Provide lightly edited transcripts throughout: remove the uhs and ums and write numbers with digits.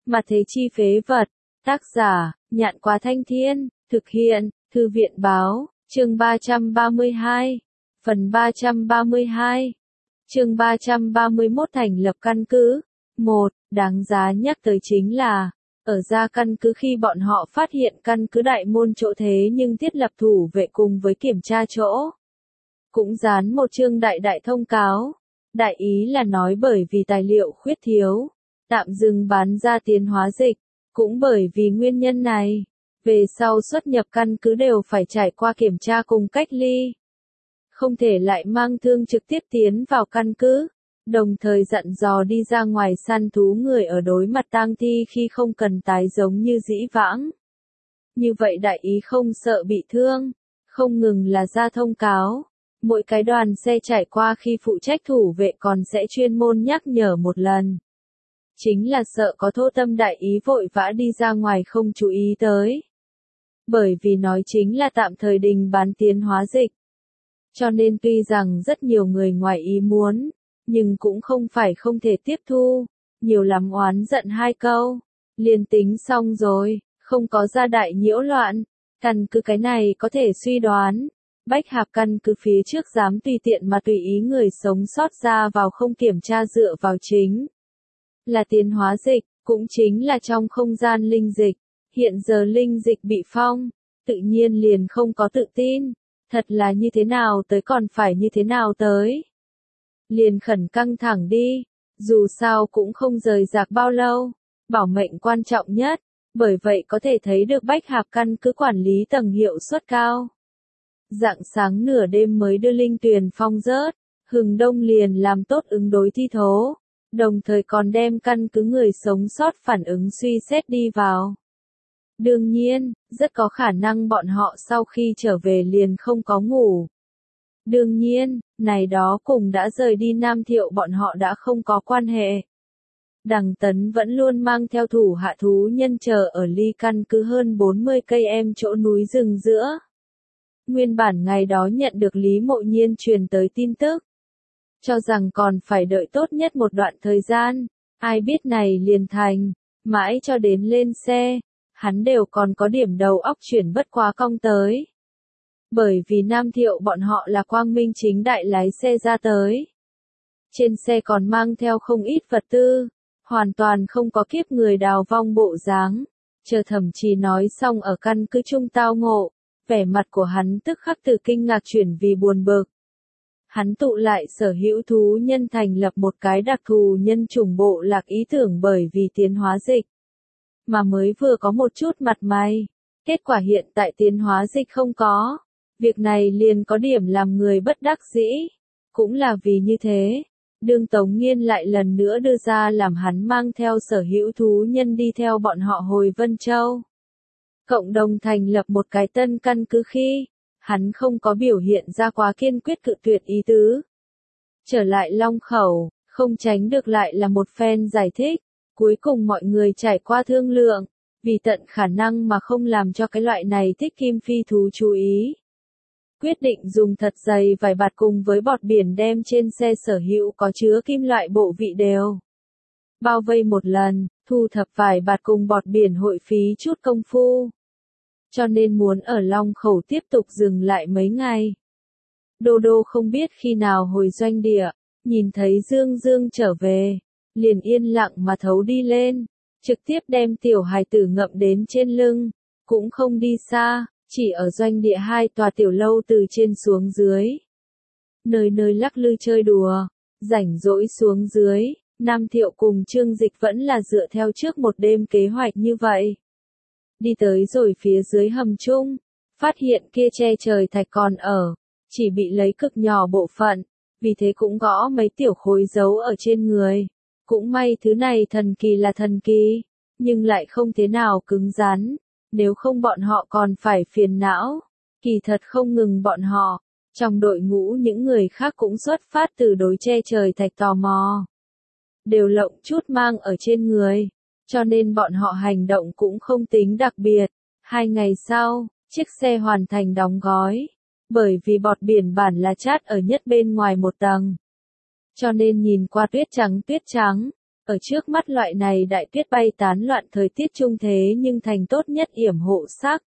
Mà thế chi phế vật. Tác giả, Nhạn Quá Thanh Thiên, thực hiện, Thư viện Báo, chương 332, phần 332, chương 331 thành lập căn cứ. 1. Đáng giá nhắc tới chính là, ở ra căn cứ khi bọn họ phát hiện căn cứ đại môn chỗ thế nhưng thiết lập thủ vệ cùng với kiểm tra chỗ. Cũng dán một chương đại thông cáo. Đại ý là nói bởi vì tài liệu khuyết thiếu, tạm dừng bán ra tiến hóa dịch. Cũng bởi vì nguyên nhân này, về sau xuất nhập căn cứ đều phải trải qua kiểm tra cùng cách ly. Không thể lại mang thương trực tiếp tiến vào căn cứ, đồng thời dặn dò đi ra ngoài săn thú người ở đối mặt tang thi khi không cần tái giống như dĩ vãng. Như vậy đại ý không sợ bị thương, không ngừng là ra thông cáo. Mỗi cái đoàn xe trải qua khi phụ trách thủ vệ còn sẽ chuyên môn nhắc nhở một lần. Chính là sợ có thô tâm đại ý vội vã đi ra ngoài không chú ý tới. Bởi vì nói chính là tạm thời đình bán tiến hóa dịch. Cho nên tuy rằng rất nhiều người ngoài ý muốn, nhưng cũng không phải không thể tiếp thu, nhiều lắm oán giận hai câu. Liền tính xong rồi, không có ra đại nhiễu loạn, căn cứ cái này có thể suy đoán. Bách Hạp căn cứ phía trước dám tùy tiện mà tùy ý người sống sót ra vào không kiểm tra dựa vào chính là tiến hóa dịch, cũng chính là trong không gian linh dịch. Hiện giờ linh dịch bị phong, tự nhiên liền không có tự tin. Thật là như thế nào tới còn phải như thế nào tới. Liền khẩn căng thẳng đi, dù sao cũng không rời rạc bao lâu, bảo mệnh quan trọng nhất, bởi vậy có thể thấy được Bách Hạp căn cứ quản lý tầng hiệu suất cao. Rạng sáng nửa đêm mới đưa linh tuyền phong rớt, hừng đông liền làm tốt ứng đối thi thố. Đồng thời còn đem căn cứ người sống sót phản ứng suy xét đi vào. Đương nhiên, rất có khả năng bọn họ sau khi trở về liền không có ngủ. Đương nhiên, này đó cùng đã rời đi Nam Thiệu bọn họ đã không có quan hệ. Đằng Tấn vẫn luôn mang theo thủ hạ thú nhân chờ ở ly căn cứ hơn 40 cây em chỗ núi rừng giữa. Nguyên bản ngày đó nhận được Lý Mộ Nhiên truyền tới tin tức. Cho rằng còn phải đợi tốt nhất một đoạn thời gian, ai biết này liền thành, mãi cho đến lên xe, hắn đều còn có điểm đầu óc chuyển bất quá cong tới. Bởi vì Nam Thiệu bọn họ là quang minh chính đại lái xe ra tới. Trên xe còn mang theo không ít vật tư, hoàn toàn không có kiếp người đào vong bộ dáng. Chờ Thẩm Trì nói xong ở căn cứ trung tao ngộ, vẻ mặt của hắn tức khắc từ kinh ngạc chuyển vì buồn bực. Hắn tụ lại sở hữu thú nhân thành lập một cái đặc thù nhân chủng bộ lạc ý tưởng bởi vì tiến hóa dịch. Mà mới vừa có một chút mặt mày. Kết quả hiện tại tiến hóa dịch không có. Việc này liền có điểm làm người bất đắc dĩ. Cũng là vì như thế. Đương Tống Nghiên lại lần nữa đưa ra làm hắn mang theo sở hữu thú nhân đi theo bọn họ hồi Vân Châu. Cộng đồng thành lập một cái tân căn cứ khi. Hắn không có biểu hiện ra quá kiên quyết cự tuyệt ý tứ. Trở lại Long Khẩu, không tránh được lại là một phen giải thích. Cuối cùng mọi người trải qua thương lượng, vì tận khả năng mà không làm cho cái loại này thích kim phi thú chú ý. Quyết định dùng thật dày vải bạt cùng với bọt biển đem trên xe sở hữu có chứa kim loại bộ vị đều. Bao vây một lần, thu thập vải bạt cùng bọt biển hội phí chút công phu. Cho nên muốn ở Long Khẩu tiếp tục dừng lại mấy ngày. Đô Đô không biết khi nào hồi doanh địa, nhìn thấy Dương Dương trở về, liền yên lặng mà thấu đi lên, trực tiếp đem tiểu hài tử ngậm đến trên lưng, cũng không đi xa, chỉ ở doanh địa 2 tòa tiểu lâu từ trên xuống dưới. Nơi nơi lắc lư chơi đùa, rảnh rỗi xuống dưới, Nam Thiệu cùng Trương Dịch vẫn là dựa theo trước một đêm kế hoạch như vậy. Đi tới rồi phía dưới hầm chung, phát hiện kia che trời thạch còn ở, chỉ bị lấy cực nhỏ bộ phận, vì thế cũng gõ mấy tiểu khối dấu ở trên người. Cũng may thứ này thần kỳ là thần kỳ, nhưng lại không thế nào cứng rắn, nếu không bọn họ còn phải phiền não. Kỳ thật không ngừng bọn họ, trong đội ngũ những người khác cũng xuất phát từ đối che trời thạch tò mò. Đều lộng chút mang ở trên người. Cho nên bọn họ hành động cũng không tính đặc biệt. 2 ngày sau, chiếc xe hoàn thành đóng gói. Bởi vì bọt biển bản là chát ở nhất bên ngoài một tầng. Cho nên nhìn qua tuyết trắng, Ở trước mắt loại này đại tuyết bay tán loạn thời tiết trung thế nhưng thành tốt nhất yểm hộ sắc.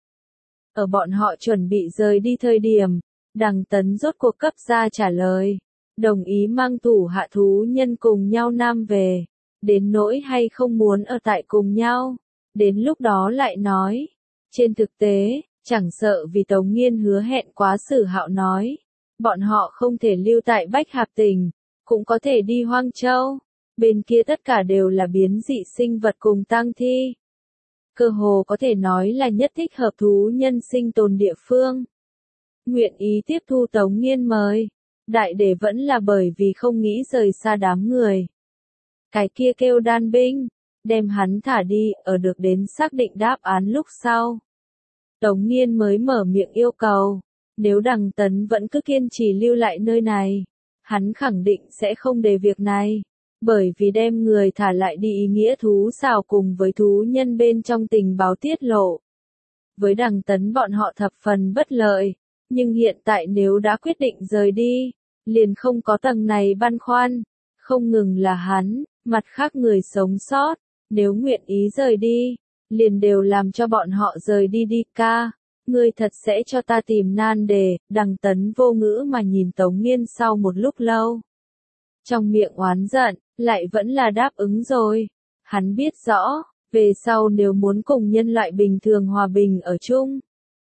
Ở bọn họ chuẩn bị rời đi thời điểm, Đằng Tấn rốt cuộc cấp ra trả lời, đồng ý mang thủ hạ thú nhân cùng nhau nam về, đến nỗi hay không muốn ở tại cùng nhau, đến lúc đó lại nói. Trên thực tế, chẳng sợ vì Tống Nghiên hứa hẹn quá Sử Hạo nói, bọn họ không thể lưu tại Bách Hạp Tỉnh, cũng có thể đi Hoang Châu, bên kia tất cả đều là biến dị sinh vật cùng tang thi. Cơ hồ có thể nói là nhất thích hợp thú nhân sinh tồn địa phương. Nguyện ý tiếp thu Tống Nghiên mời, đại để vẫn là bởi vì không nghĩ rời xa đám người. Cái kia kêu đan binh, đem hắn thả đi, ở được đến xác định đáp án lúc sau. Tống Nghiên mới mở miệng yêu cầu, nếu Đằng Tấn vẫn cứ kiên trì lưu lại nơi này, hắn khẳng định sẽ không để việc này, bởi vì đem người thả lại đi ý nghĩa thú xào cùng với thú nhân bên trong tình báo tiết lộ. Với Đằng Tấn bọn họ thập phần bất lợi, nhưng hiện tại nếu đã quyết định rời đi, liền không có tầng này băn khoăn, không ngừng là hắn, mặt khác người sống sót, nếu nguyện ý rời đi, liền đều làm cho bọn họ rời đi đi ca. Ngươi thật sẽ cho ta tìm nan đề, Đằng Tấn vô ngữ mà nhìn Tống Nghiên sau một lúc lâu. Trong miệng oán giận, lại vẫn là đáp ứng rồi. Hắn biết rõ, về sau nếu muốn cùng nhân loại bình thường hòa bình ở chung,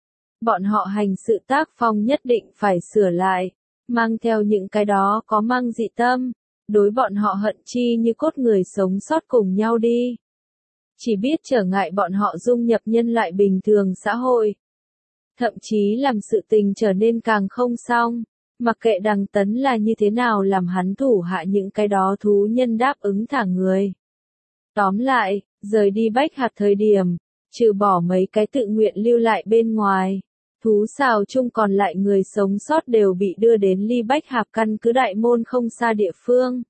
bọn họ hành sự tác phong nhất định phải sửa lại, mang theo những cái đó có mang dị tâm, đối bọn họ hận chi như cốt người sống sót cùng nhau đi. Chỉ biết trở ngại bọn họ dung nhập nhân loại bình thường xã hội. Thậm chí làm sự tình trở nên càng không xong, mặc kệ Đằng Tấn là như thế nào làm hắn thủ hạ những cái đó thú nhân đáp ứng thả người. Tóm lại, rời đi Bách Hạp thời điểm, trừ bỏ mấy cái tự nguyện lưu lại bên ngoài, thú xào chung còn lại người sống sót đều bị đưa đến ly Bách Hạp căn cứ đại môn không xa địa phương.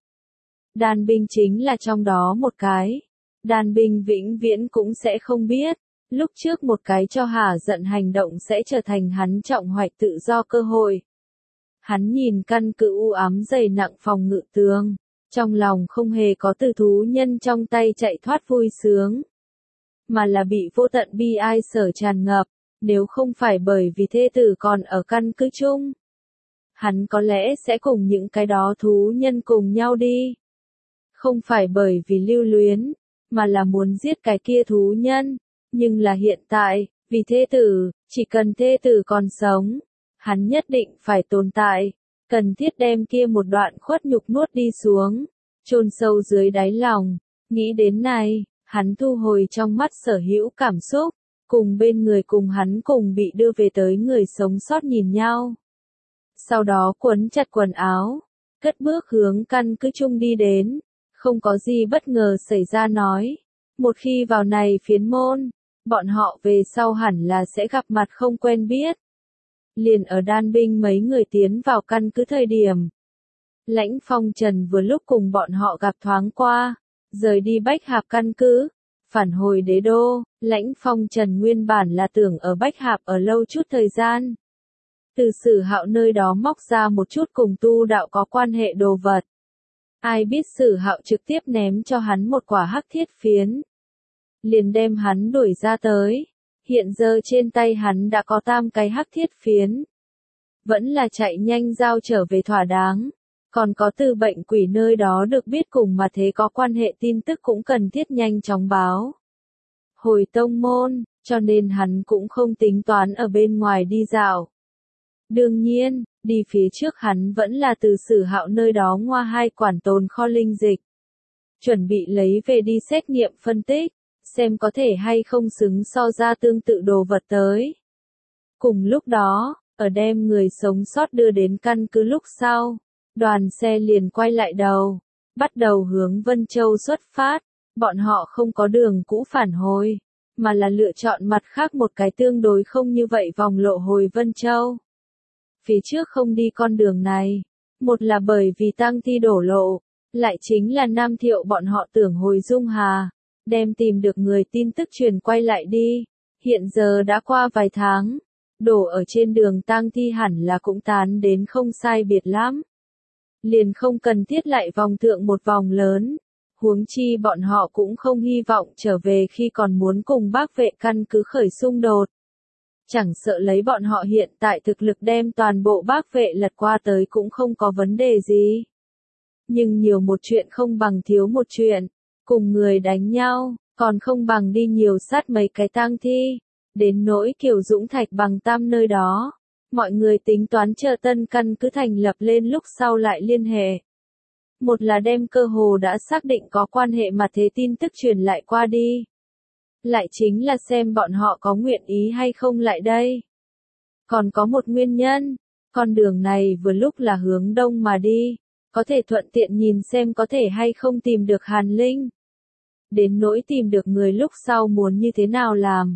Đan binh chính là trong đó một cái. Đan binh vĩnh viễn cũng sẽ không biết, lúc trước một cái cho hả giận hành động sẽ trở thành hắn trọng hoạch tự do cơ hội. Hắn nhìn căn cứ u ám dày nặng phòng ngự tường, trong lòng không hề có từ thú nhân trong tay chạy thoát vui sướng, mà là bị vô tận bi ai sở tràn ngập, nếu không phải bởi vì thê tử còn ở căn cứ chung. Hắn có lẽ sẽ cùng những cái đó thú nhân cùng nhau đi. Không phải bởi vì lưu luyến, mà là muốn giết cái kia thú nhân, nhưng là hiện tại, vì thê tử, chỉ cần thê tử còn sống, hắn nhất định phải tồn tại, cần thiết đem kia một đoạn khuất nhục nuốt đi xuống, chôn sâu dưới đáy lòng. Nghĩ đến này, hắn thu hồi trong mắt sở hữu cảm xúc, cùng bên người cùng hắn cùng bị đưa về tới người sống sót nhìn nhau. Sau đó quấn chặt quần áo, cất bước hướng căn cứ chung đi đến. Không có gì bất ngờ xảy ra nói, một khi vào này phiến môn, bọn họ về sau hẳn là sẽ gặp mặt không quen biết. Liền ở đan binh mấy người tiến vào căn cứ thời điểm. Lãnh Phong Trần vừa lúc cùng bọn họ gặp thoáng qua, rời đi Bách Hạp căn cứ, phản hồi đế đô, Lãnh Phong Trần nguyên bản là tưởng ở Bách Hạp ở lâu chút thời gian. Từ Sử Hạo nơi đó móc ra một chút cùng tu đạo có quan hệ đồ vật. Ai biết Sử Hạo trực tiếp ném cho hắn một quả hắc thiết phiến. Liền đem hắn đuổi ra tới. Hiện giờ trên tay hắn đã có 3 cái hắc thiết phiến. Vẫn là chạy nhanh giao trở về thỏa đáng. Còn có từ bệnh quỷ nơi đó được biết cùng mà thế có quan hệ tin tức cũng cần thiết nhanh chóng báo. Hồi tông môn, cho nên hắn cũng không tính toán ở bên ngoài đi dạo. Đương nhiên, đi phía trước hắn vẫn là từ Sử Hạo nơi đó ngoa 2 quản tồn kho linh dịch. Chuẩn bị lấy về đi xét nghiệm phân tích, xem có thể hay không xứng so ra tương tự đồ vật tới. Cùng lúc đó, ở đem người sống sót đưa đến căn cứ lúc sau, đoàn xe liền quay lại đầu, bắt đầu hướng Vân Châu xuất phát, bọn họ không có đường cũ phản hồi, mà là lựa chọn mặt khác một cái tương đối không như vậy vòng lộ hồi Vân Châu. Phía trước không đi con đường này, một là bởi vì tang thi đổ lộ, lại chính là Nam Thiệu bọn họ tưởng hồi Dung Hà, đem tìm được người tin tức truyền quay lại đi, hiện giờ đã qua vài tháng, đổ ở trên đường tang thi hẳn là cũng tán đến không sai biệt lắm. Liền không cần thiết lại vòng thượng một vòng lớn, Huống chi bọn họ cũng không hy vọng trở về khi còn muốn cùng Bắc Vệ căn cứ khởi xung đột. Chẳng sợ lấy bọn họ hiện tại thực lực đem toàn bộ Bắc Vệ lật qua tới cũng không có vấn đề gì. Nhưng nhiều một chuyện không bằng thiếu một chuyện, cùng người đánh nhau, còn không bằng đi nhiều sát mấy cái tang thi. Đến nỗi Kiều Dũng Thạch Bằng Tam nơi đó, mọi người tính toán chờ tân căn cứ thành lập lên lúc sau lại liên hệ. Một là đem cơ hồ đã xác định có quan hệ mà thế tin tức truyền lại qua đi. Lại chính là xem bọn họ có nguyện ý hay không lại đây. Còn có một nguyên nhân, con đường này vừa lúc là hướng đông mà đi, có thể thuận tiện nhìn xem có thể hay không tìm được Hàn Linh. Đến nỗi tìm được người lúc sau muốn như thế nào làm.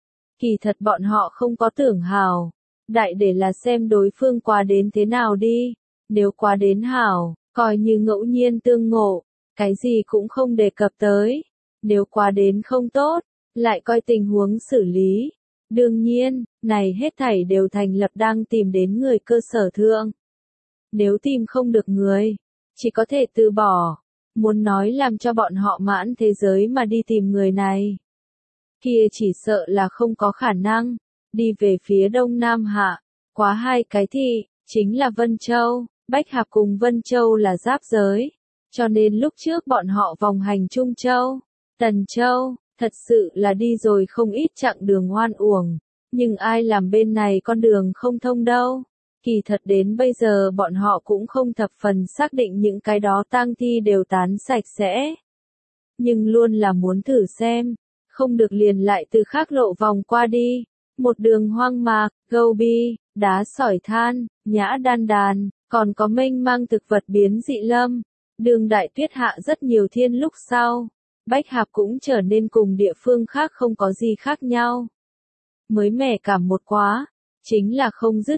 Kỳ thật bọn họ không có tưởng hảo, đại để là xem đối phương qua đến thế nào đi, nếu qua đến hảo, coi như ngẫu nhiên tương ngộ, cái gì cũng không đề cập tới, nếu qua đến không tốt, lại coi tình huống xử lý. Đương nhiên, này hết thảy đều thành lập đang tìm đến người cơ sở thượng. Nếu tìm không được người, chỉ có thể từ bỏ, muốn nói làm cho bọn họ mãn thế giới mà đi tìm người này. Kia chỉ sợ là không có khả năng, đi về phía đông nam hạ, quá hai cái thị, chính là Vân Châu, Bách Hạp cùng Vân Châu là giáp giới, cho nên lúc trước bọn họ vòng hành Trung Châu, Tần Châu, thật sự là đi rồi không ít chặng đường oan uổng, nhưng ai làm bên này con đường không thông đâu. Kỳ thật đến bây giờ bọn họ cũng không thập phần xác định những cái đó tang thi đều tán sạch sẽ. Nhưng luôn là muốn thử xem, không được liền lại từ khác lộ vòng qua đi. Một đường hoang mạc, Gobi, đá sỏi than, nhã đan đàn, còn có mênh mang thực vật biến dị lâm. Đường đại tuyết hạ rất nhiều thiên lúc sau. Bách Hạp cũng trở nên cùng địa phương khác không có gì khác nhau. Mới mẻ cảm một quá, chính là không dứt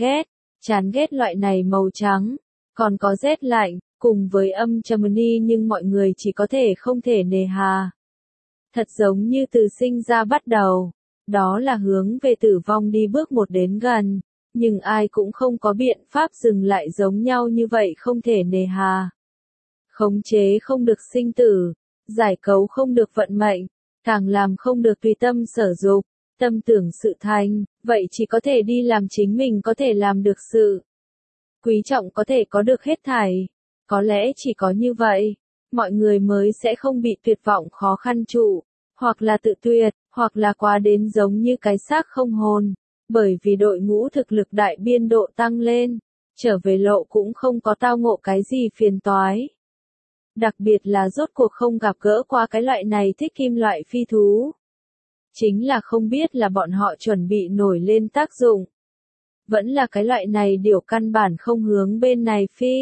chán ghét loại này màu trắng, còn có rét lạnh, cùng với âm Germany nhưng mọi người chỉ có thể không thể nề hà. Thật giống như từ sinh ra bắt đầu, đó là hướng về tử vong đi bước một đến gần, nhưng ai cũng không có biện pháp dừng lại giống nhau như vậy không thể nề hà. Khống chế không được sinh tử, giải cấu không được vận mệnh, càng làm không được tùy tâm sở dục, tâm tưởng sự thành, vậy chỉ có thể đi làm chính mình có thể làm được sự. Quý trọng có thể có được hết thảy, có lẽ chỉ có như vậy, mọi người mới sẽ không bị tuyệt vọng khó khăn trụ, hoặc là tự tuyệt, hoặc là quá đến giống như cái xác không hồn, bởi vì đội ngũ thực lực đại biên độ tăng lên, trở về lộ cũng không có tao ngộ cái gì phiền toái. Đặc biệt là rốt cuộc không gặp gỡ qua cái loại này thích kim loại phi thú. Chính là không biết là bọn họ chuẩn bị nổi lên tác dụng. Vẫn là cái loại này điều căn bản không hướng bên này phi.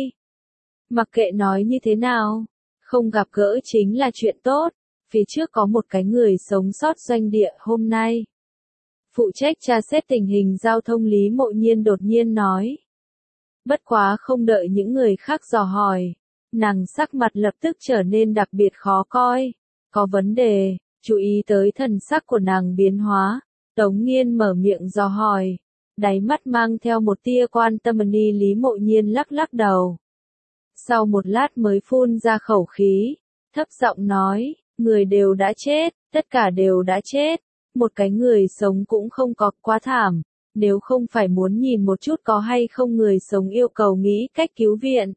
Mặc kệ nói như thế nào, không gặp gỡ chính là chuyện tốt. Phía trước có một cái người sống sót doanh địa hôm nay. Phụ trách tra xét tình hình giao thông Lý Mộ Nhiên đột nhiên nói. Bất quá không đợi những người khác dò hỏi. Nàng sắc mặt lập tức trở nên đặc biệt khó coi. Có vấn đề, chú ý tới thần sắc của nàng biến hóa. Tống Nghiên mở miệng dò hỏi. Đáy mắt mang theo một tia quan tâm ni Lý Mộ Nhiên lắc lắc đầu. Sau một lát mới phun ra khẩu khí. Thấp giọng nói, người đều đã chết, tất cả đều đã chết. Một cái người sống cũng không có, quá thảm. Nếu không phải muốn nhìn một chút có hay không người sống yêu cầu nghĩ cách cứu viện.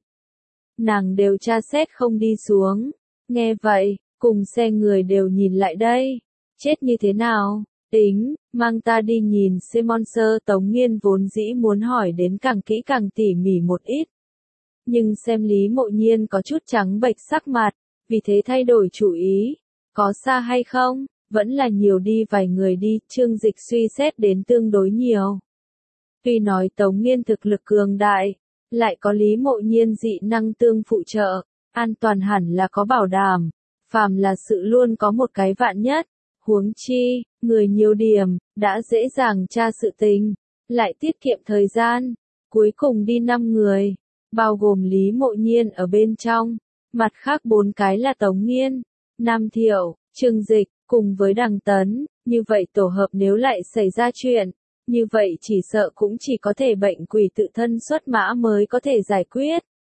Nàng đều tra xét không đi xuống. Nghe vậy, cùng xe người đều nhìn lại đây. Chết như thế nào? Tính, mang ta đi nhìn Monster. Tống Nghiên vốn dĩ muốn hỏi đến càng kỹ càng tỉ mỉ một ít. Nhưng xem Lý Mộ Nhiên có chút trắng bệch sắc mặt, vì thế thay đổi chủ ý. Có xa hay không? Vẫn là nhiều đi vài người đi, Trương Dịch suy xét đến tương đối nhiều. Tuy nói Tống Nghiên thực lực cường đại, lại có Lý Mộ Nhiên dị năng tương phụ trợ, an toàn hẳn là có bảo đảm, phàm là sự luôn có một cái vạn nhất, huống chi, người nhiều điểm, đã dễ dàng tra sự tình, lại tiết kiệm thời gian, cuối cùng đi 5 người, bao gồm Lý Mộ Nhiên ở bên trong, mặt khác 4 cái là Tống Nghiên, Nam Thiệu, Trương Dịch, cùng với Đằng Tấn, như vậy tổ hợp nếu lại xảy ra chuyện. Như vậy chỉ sợ cũng chỉ có thể bệnh quỷ tự thân xuất mã mới có thể giải quyết.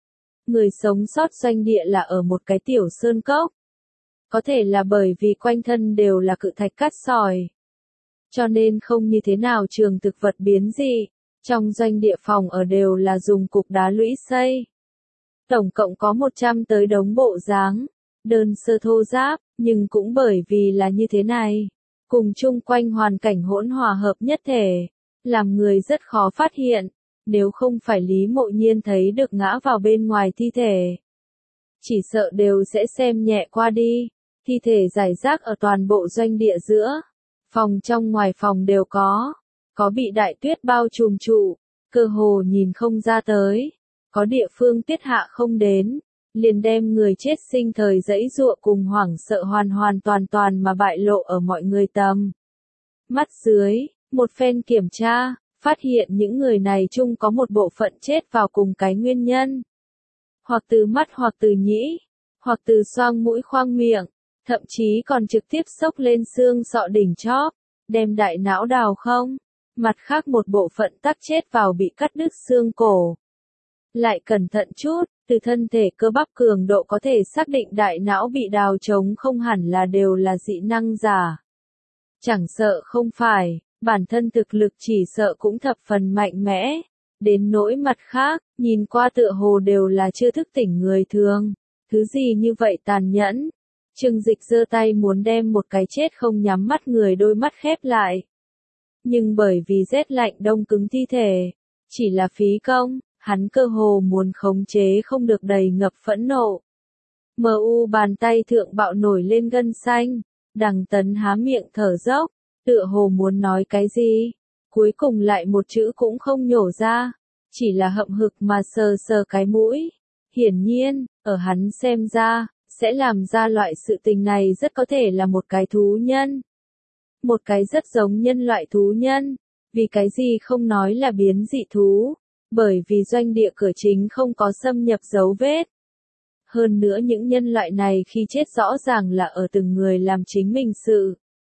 Người sống sót doanh địa là ở một cái tiểu sơn cốc. Có thể là bởi vì quanh thân đều là cự thạch cát sỏi. Cho nên không như thế nào trường thực vật biến dị. Trong doanh địa phòng ở đều là dùng cục đá lũy xây. Tổng cộng có 100 tới đống bộ dáng. Đơn sơ thô ráp, nhưng cũng bởi vì là như thế này. Cùng chung quanh hoàn cảnh hỗn hòa hợp nhất thể. Làm người rất khó phát hiện. Nếu không phải Lý Mộ Nhiên thấy được ngã vào bên ngoài thi thể. Chỉ sợ đều sẽ xem nhẹ qua đi. Thi thể rải rác ở toàn bộ doanh địa giữa. Phòng trong ngoài phòng đều có. Có bị đại tuyết bao trùm trụ. Cơ hồ nhìn không ra tới. Có địa phương tiết hạ không đến. Liền đem người chết sinh thời dãy giụa cùng hoảng sợ hoàn toàn mà bại lộ ở mọi người tầm mắt dưới. Một phen kiểm tra. Phát hiện những người này chung có một bộ phận chết vào cùng cái nguyên nhân. Hoặc từ mắt hoặc từ nhĩ, hoặc từ xoang mũi khoang miệng, thậm chí còn trực tiếp xốc lên xương sọ đỉnh chóp, đem đại não đào không. Mặt khác một bộ phận tắc chết vào bị cắt đứt xương cổ. Lại cẩn thận chút, từ thân thể cơ bắp cường độ có thể xác định đại não bị đào trống không hẳn là đều là dị năng giả. Chẳng sợ không phải. Bản thân thực lực chỉ sợ cũng thập phần mạnh mẽ. Đến nỗi mặt khác, nhìn qua tựa hồ đều là chưa thức tỉnh người thường. Thứ gì như vậy tàn nhẫn. Trương Dịch giơ tay muốn đem một cái chết không nhắm mắt người đôi mắt khép lại. Nhưng bởi vì rét lạnh đông cứng thi thể, chỉ là phí công, hắn cơ hồ muốn khống chế không được đầy ngập phẫn nộ. MU bàn tay thượng bạo nổi lên gân xanh, Đằng Tấn há miệng thở dốc. Tựa hồ muốn nói cái gì, cuối cùng lại một chữ cũng không nhổ ra, chỉ là hậm hực mà sờ sờ cái mũi. Hiển nhiên, ở hắn xem ra, sẽ làm ra loại sự tình này rất có thể là một cái thú nhân. Một cái rất giống nhân loại thú nhân, vì cái gì không nói là biến dị thú, bởi vì doanh địa cửa chính không có xâm nhập dấu vết. Hơn nữa những nhân loại này khi chết rõ ràng là ở từng người làm chính mình sự.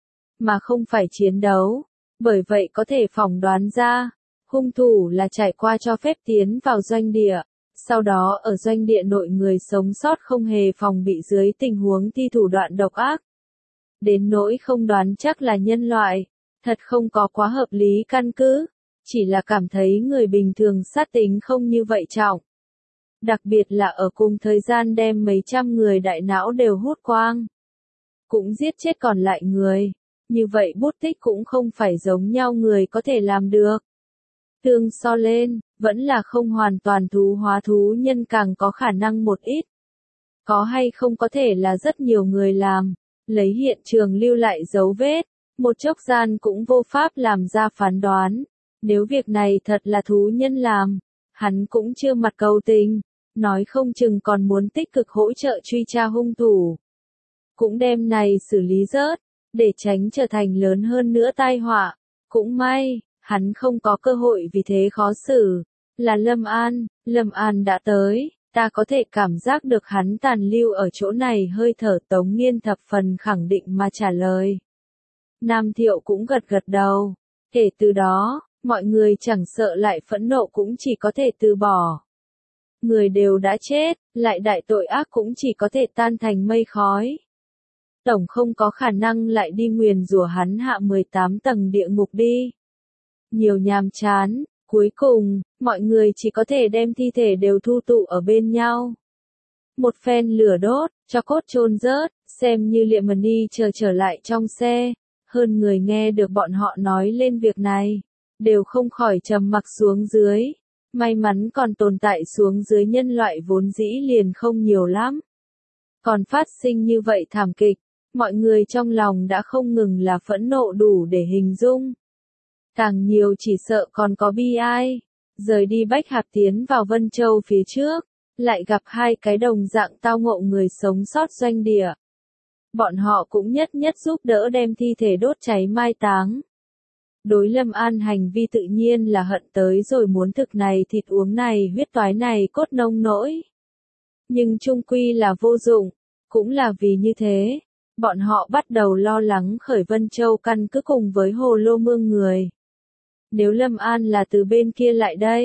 Mà không phải chiến đấu, bởi vậy có thể phỏng đoán ra, hung thủ là trải qua cho phép tiến vào doanh địa, sau đó ở doanh địa nội người sống sót không hề phòng bị dưới tình huống thi thủ đoạn độc ác. Đến nỗi không đoán chắc là nhân loại, thật không có quá hợp lý căn cứ, chỉ là cảm thấy người bình thường sát tính không như vậy trọng. Đặc biệt là ở cùng thời gian đem mấy trăm người đại não đều hút quang, cũng giết chết còn lại người. Như vậy bút tích cũng không phải giống nhau người có thể làm được. Tương so lên, vẫn là không hoàn toàn thú hóa thú nhân càng có khả năng một ít. Có hay không có thể là rất nhiều người làm, lấy hiện trường lưu lại dấu vết, một chốc gian cũng vô pháp làm ra phán đoán. Nếu việc này thật là thú nhân làm, hắn cũng chưa mặt cầu tình, nói không chừng còn muốn tích cực hỗ trợ truy tra hung thủ. Cũng đem này xử lý rớt. Để tránh trở thành lớn hơn nữa tai họa. Cũng may, hắn không có cơ hội vì thế khó xử. Là Lâm An đã tới, ta có thể cảm giác được hắn tàn lưu ở chỗ này hơi thở. Tống Nghiên thập phần khẳng định mà trả lời. Nam Thiệu cũng gật gật đầu. Kể từ đó, mọi người chẳng sợ lại phẫn nộ cũng chỉ có thể từ bỏ. Người đều đã chết, lại đại tội ác cũng chỉ có thể tan thành mây khói. Tổng không có khả năng lại đi nguyền rủa hắn hạ 18 tầng địa ngục đi. Nhiều nhàm chán, cuối cùng, mọi người chỉ có thể đem thi thể đều thu tụ ở bên nhau. Một phen lửa đốt, cho cốt chôn rớt, xem như Liệm Mani trở lại trong xe. Hơn người nghe được bọn họ nói lên việc này, đều không khỏi trầm mặc xuống dưới. May mắn còn tồn tại xuống dưới nhân loại vốn dĩ liền không nhiều lắm. Còn phát sinh như vậy thảm kịch. Mọi người trong lòng đã không ngừng là phẫn nộ đủ để hình dung. Càng nhiều chỉ sợ còn có bi ai. Rời đi Bách Hạp tiến vào Vân Châu phía trước, lại gặp hai cái đồng dạng tao ngộ người sống sót doanh địa. Bọn họ cũng nhất giúp đỡ đem thi thể đốt cháy mai táng. Đối Lâm An hành vi tự nhiên là hận tới rồi muốn thực này thịt uống này huyết toái này cốt nông nỗi. Nhưng chung quy là vô dụng, cũng là vì như thế. Bọn họ bắt đầu lo lắng khởi Vân Châu căn cứ cùng với Hồ Lô Mương người. Nếu Lâm An là từ bên kia lại đây,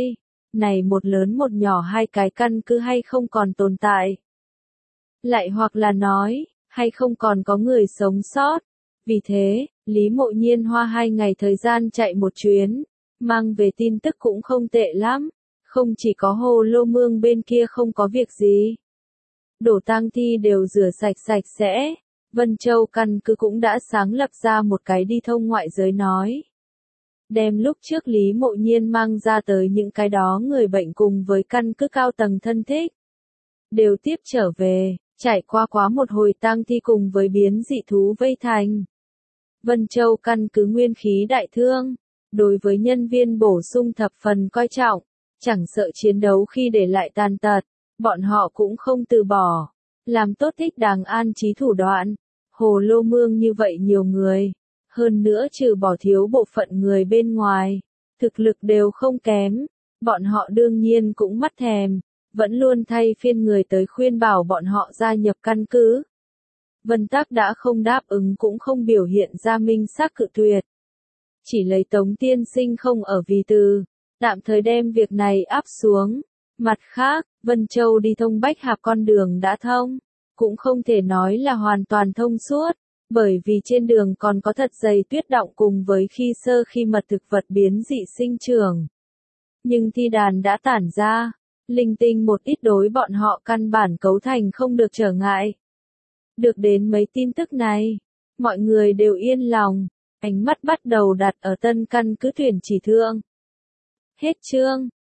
này một lớn một nhỏ hai cái căn cứ hay không còn tồn tại. Lại hoặc là nói, hay không còn có người sống sót. Vì thế, Lý Mộ Nhiên hoa 2 ngày thời gian chạy một chuyến, mang về tin tức cũng không tệ lắm. Không chỉ có Hồ Lô Mương bên kia không có việc gì. Đổ tang thi đều rửa sạch sạch sẽ. Vân Châu căn cứ cũng đã sáng lập ra một cái đi thông ngoại giới nói. Đem lúc trước Lý Mộ Nhiên mang ra tới những cái đó người bệnh cùng với căn cứ cao tầng thân thích. Đều tiếp trở về, trải qua quá một hồi tang thi cùng với biến dị thú vây thành. Vân Châu căn cứ nguyên khí đại thương, đối với nhân viên bổ sung thập phần coi trọng, chẳng sợ chiến đấu khi để lại tàn tật, bọn họ cũng không từ bỏ, làm tốt thích đáng an trí thủ đoạn. Hồ Lô Mương như vậy nhiều người, hơn nữa trừ bỏ thiếu bộ phận người bên ngoài, thực lực đều không kém, bọn họ đương nhiên cũng mắt thèm, vẫn luôn thay phiên người tới khuyên bảo bọn họ gia nhập căn cứ. Vân Tắc đã không đáp ứng cũng không biểu hiện ra minh xác cự tuyệt. Chỉ lấy Tống tiên sinh không ở vì từ, tạm thời đem việc này áp xuống. Mặt khác, Vân Châu đi thông Bách Hạp con đường đã thông, cũng không thể nói là hoàn toàn thông suốt, bởi vì trên đường còn có thật dày tuyết đọng cùng với khi mật thực vật biến dị sinh trưởng. Nhưng thi đàn đã tản ra, linh tinh một ít đối bọn họ căn bản cấu thành không được trở ngại. Được đến mấy tin tức này, mọi người đều yên lòng, ánh mắt bắt đầu đặt ở tân căn cứ thuyền chỉ thượng. Hết chương.